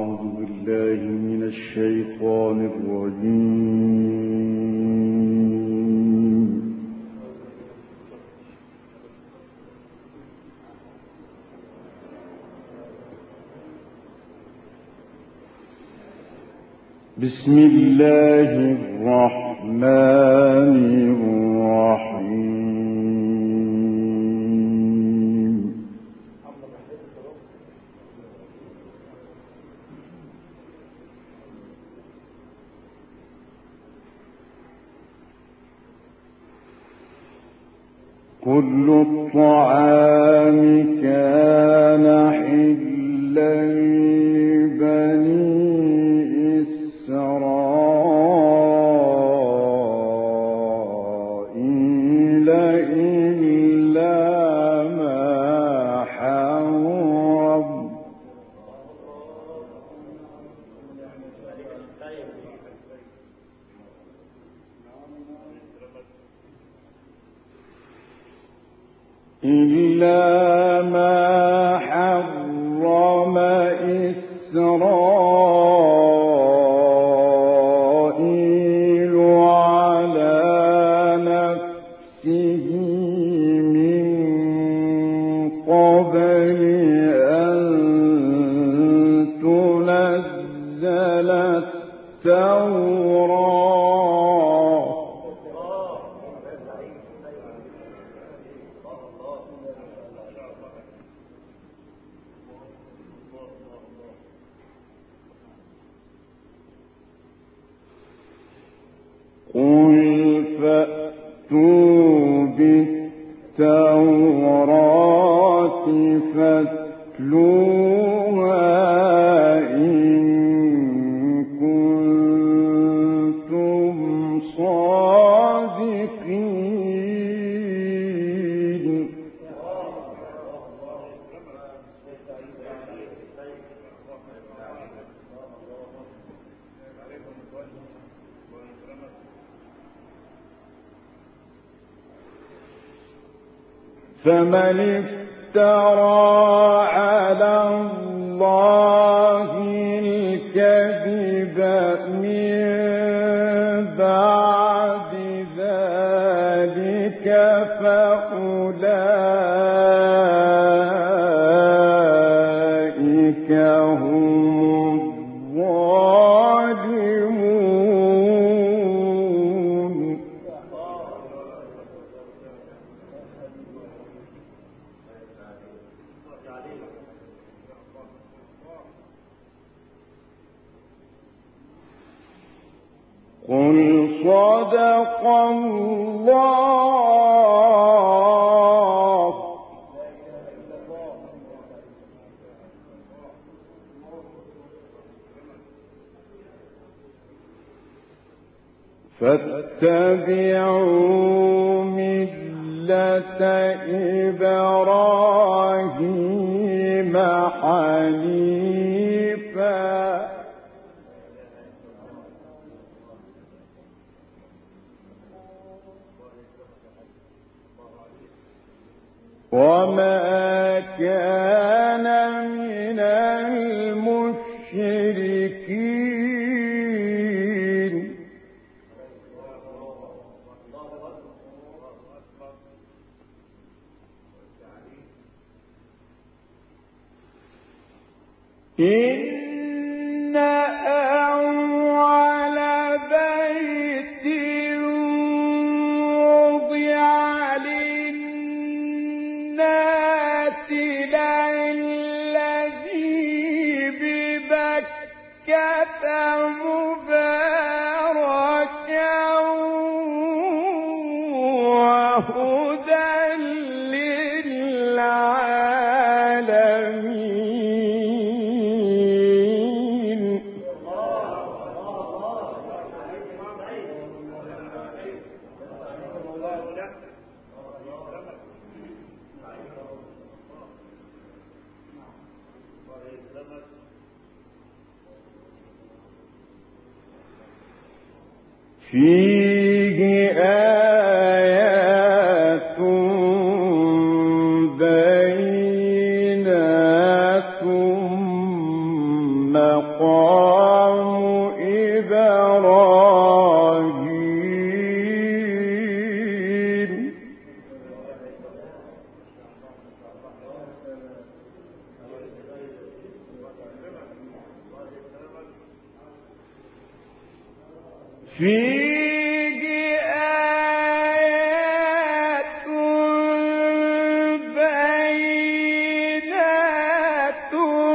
أعوذ بالله من الشيطان الرجيم. بسم الله الرحمن الرحيم. كل الطعام كان حلا لبني إسرائيل إلا ما حرم إسرائيل على نفسه من قبل أن تنزل التوراة قل فأتوا بالتوراة فاتلوها إن كنتم صادقين. فمن افترى على الله الكذب من بعد ذلك فأولئك هم الظالمون. قل صدق الله. فاتبعوا ملة إبراهيم حنيفا وما كان من المشركين. إن أول بيت وضع للناس للذي ببكة مباركا وهدى للعالمين. فيه آيات بينات مقام إبراهيم فيه آيات بينات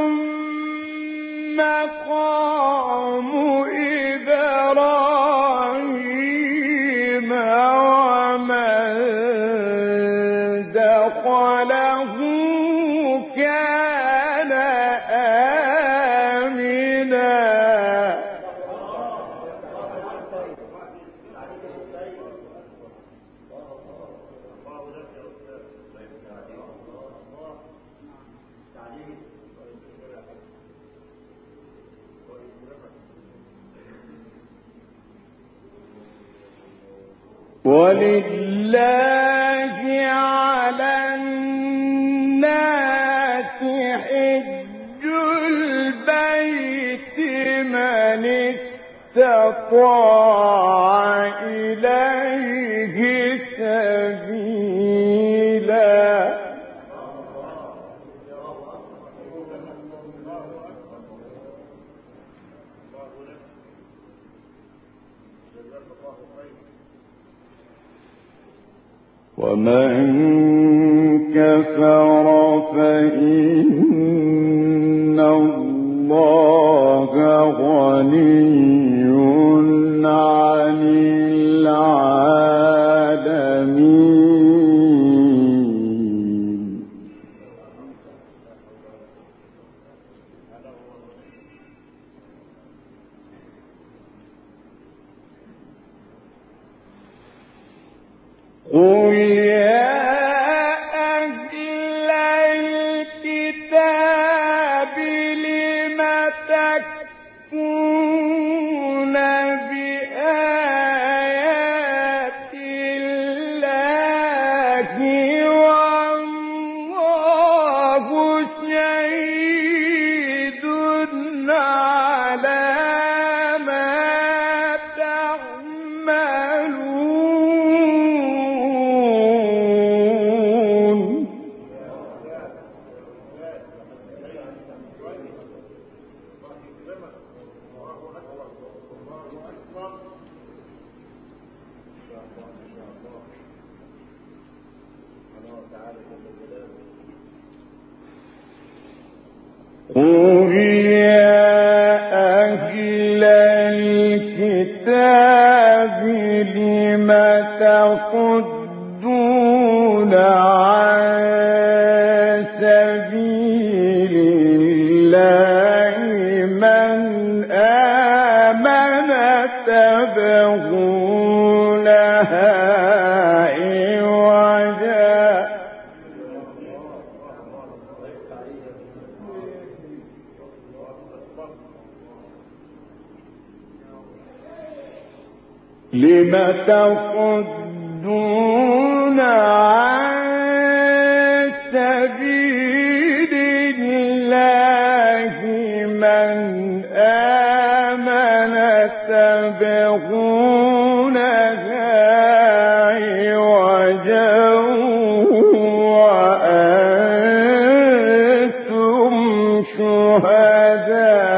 مقام إبراهيم ومن دخله كان آمنا ولله على الناس حج البيت من استطاع إليه سبيلا ومن كفر فإن الله غني عن العالمين قل يا أهل الكتاب لم تكفرون بآيات الله والله شهيد على ما تعملون قل يا أهل الكتاب لم تصدون عن سبيل الله من آمن تبغونها عوجا لم تصدون عن سبيل الله من آمن تبغونها عوجا وأنتم شهداء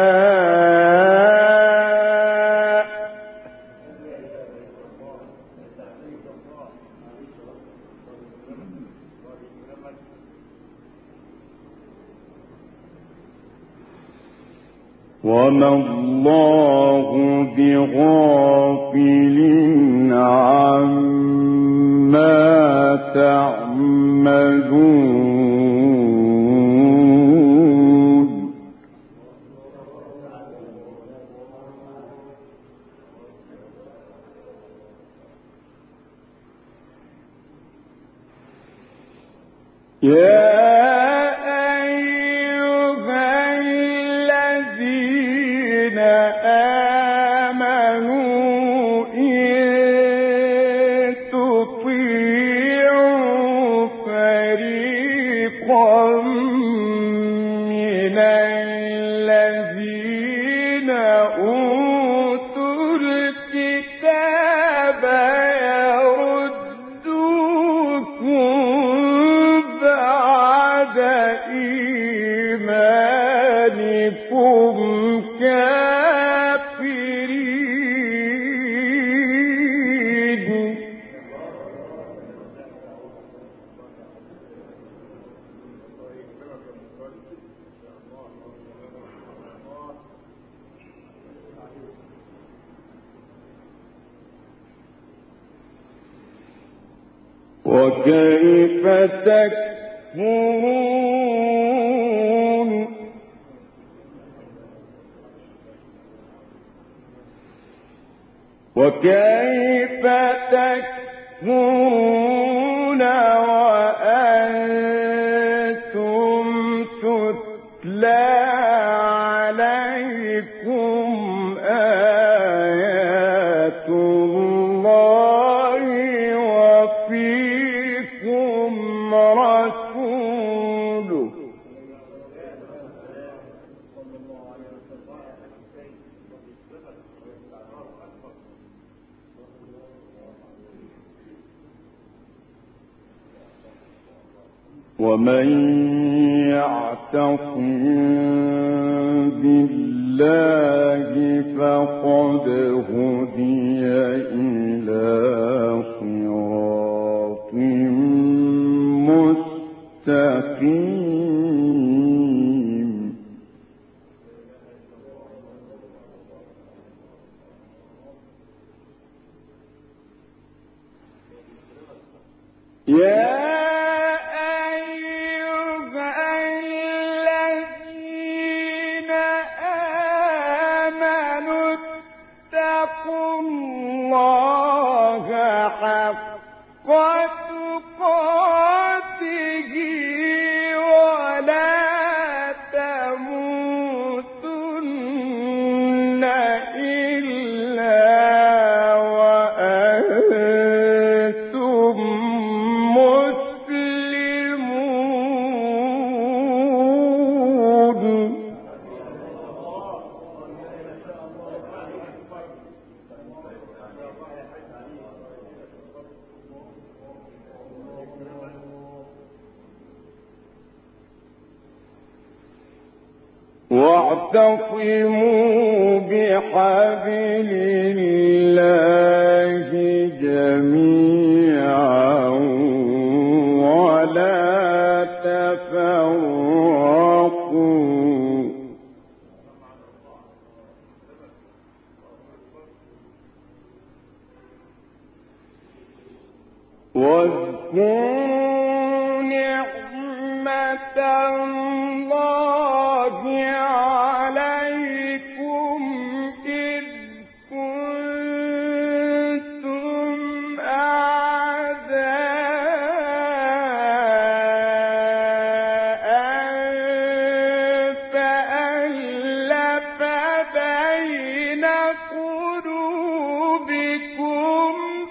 وما الله بغافل عما تعملون يا آمنوا إن تطيعوا فريقا من الذين أوتوا الكتاب يردوكم بعد إيمانكم كافرين. وكيف تكفرون وأنتم تتلى عليكم آيات الله وفيكم رسوله. ومن يعتصم بالله فقد هدي إلى صراط مستقيم. يا واعتصموا بحبل الله جميعا ولا تفرقوا. واذكروا نعمة الله عليكم إذ كنتم أعداء فألف بين قلوبكم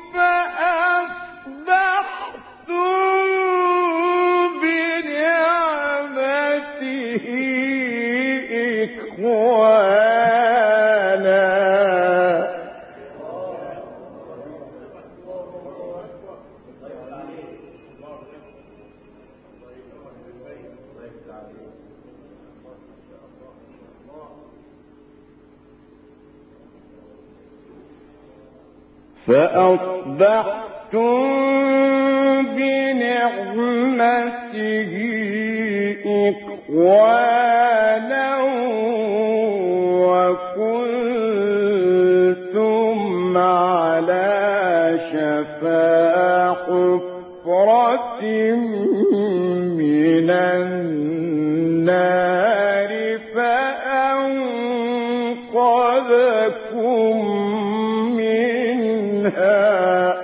فأصبحتم بنعمته إخوانا وكنتم على شفا حفرة من النار فأنقذكم منها.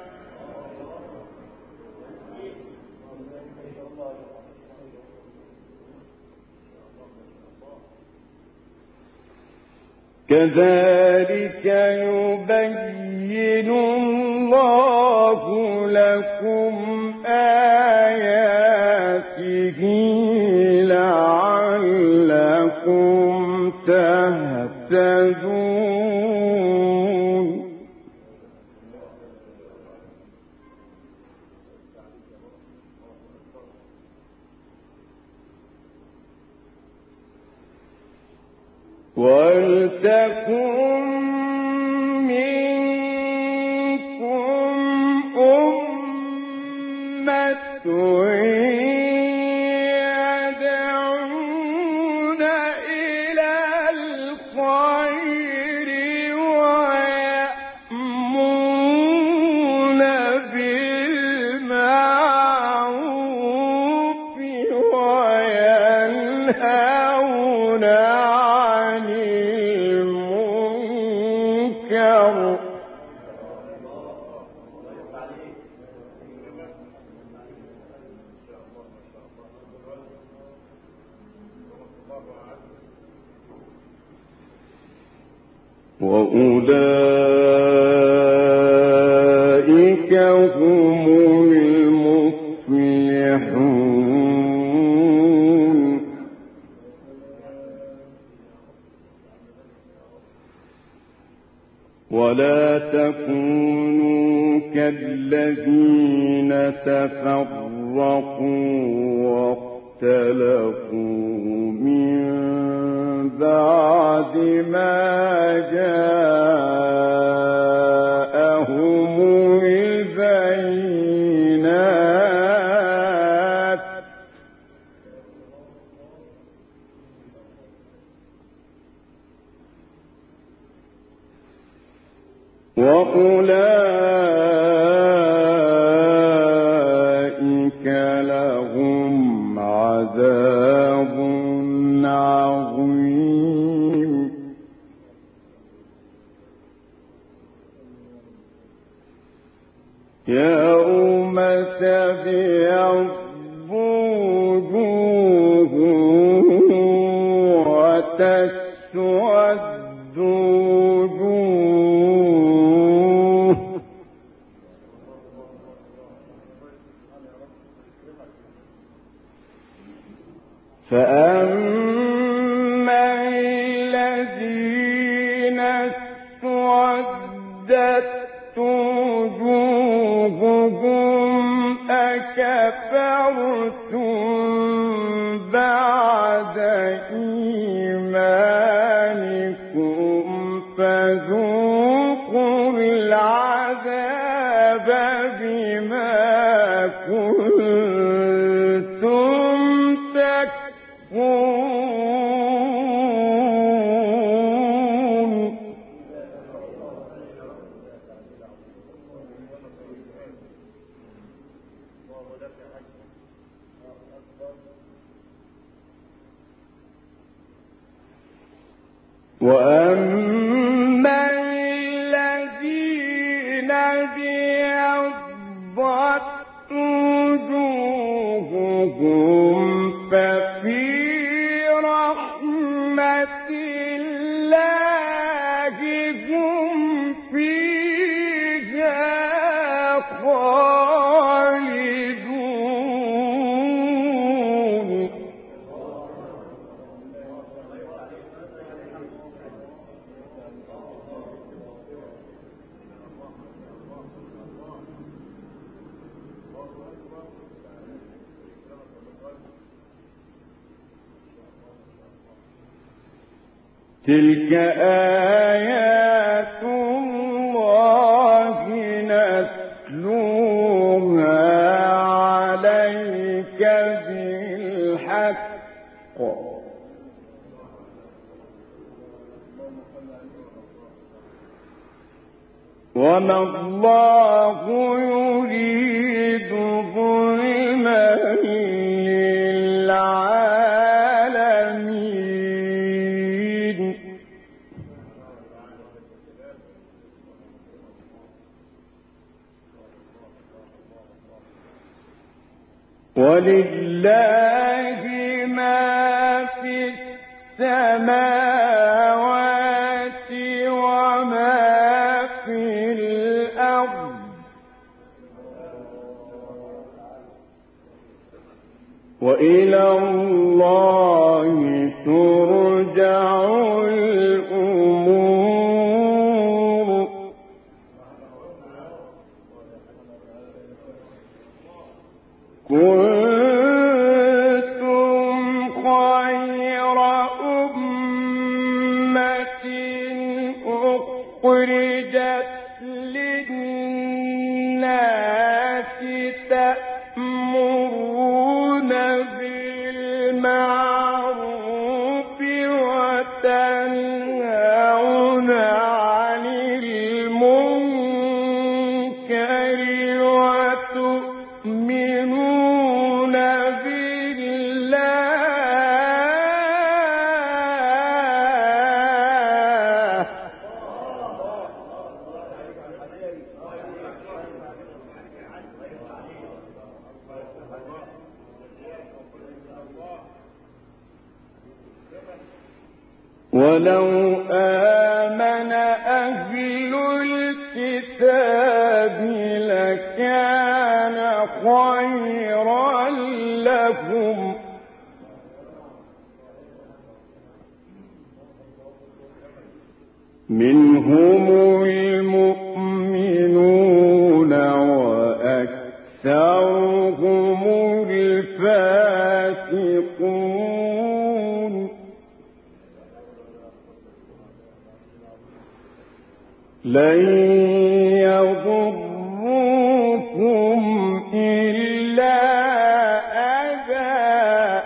كذلك يبين الله لكم آياته لعلكم تهتدون ولتكن منكم أمة يدعون إلى الخير ويأمرون بالمعروف وينهون عن المنكر وأولئك هم المفلحون ولا تكونوا كالذين تفرقوا واختلفوا من بعد ما جاءهم البينات وأولئك لهم عذاب عظيم يوم تبيض وجوه وتسود وجوه فأما الذين اسودت وجوههم أكفرتم بعد إيمانكم فذوقوا العذاب بما كنتم تكفرون وأما الذين ابيضت وجوههم ففي رحمة الله هم فيها خالدون تلك آيات الله نتلوها عليك بالحق وما الله يريد ظلما للعالمين ولله ما في السماوات وما في الأرض وإلى الله ترجع أخرجت للناس تأمرون بالمعروف وتنهون عن المنكر وتؤمنون بالله ولو آمن أهل الكتاب لكان خيرا لهم منهم المؤمنون وأكثرهم الفاسقون لن يضروكم إلا أذى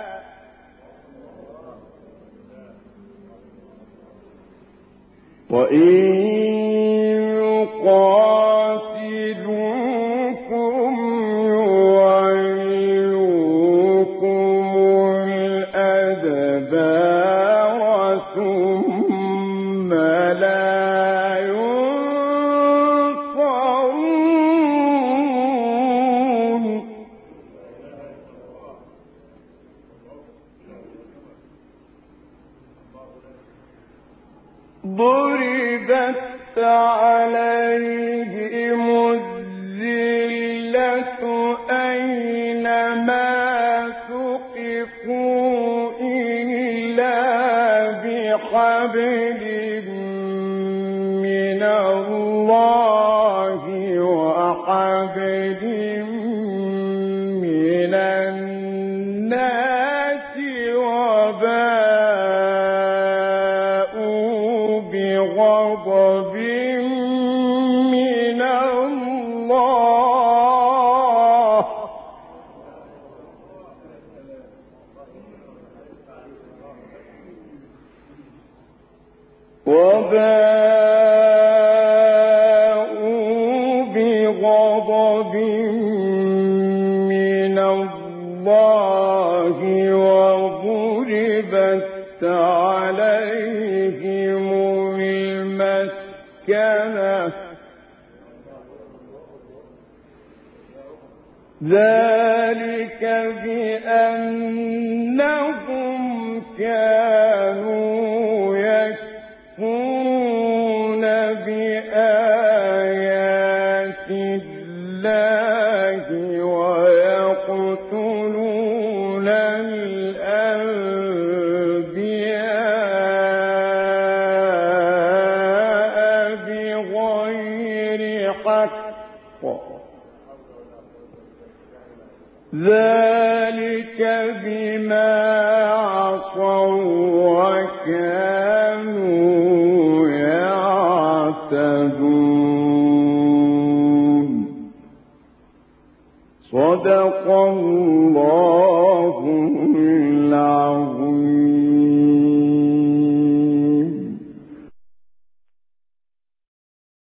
وإن يقاتلوكم يولوكم الأدبار ثم لا ضربت عليهم الذلة أينما ثقفوا إلا بحبل من الله وحبل من الناس غضب من الله وباءوا بغضب من الله وضربت عليهم المسكنة ذلك بأنهم كانوا يكفرون بآيات الله ويقتلون الأنبياء بغير حق ذلك بما عصوا وكانوا يعتدون صدق الله